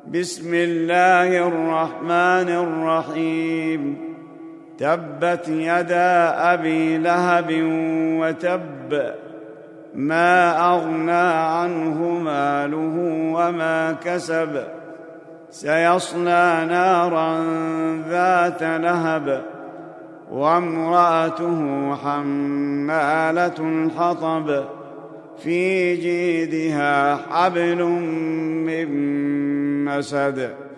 بسم الله الرحمن الرحيم. تبت يدا أبي لهب وتب، ما أغنى عنه ماله وما كسب، سيصلى نارا ذات لهب، وامرأته حمالة الحطب، في جيدها حبل من مسد.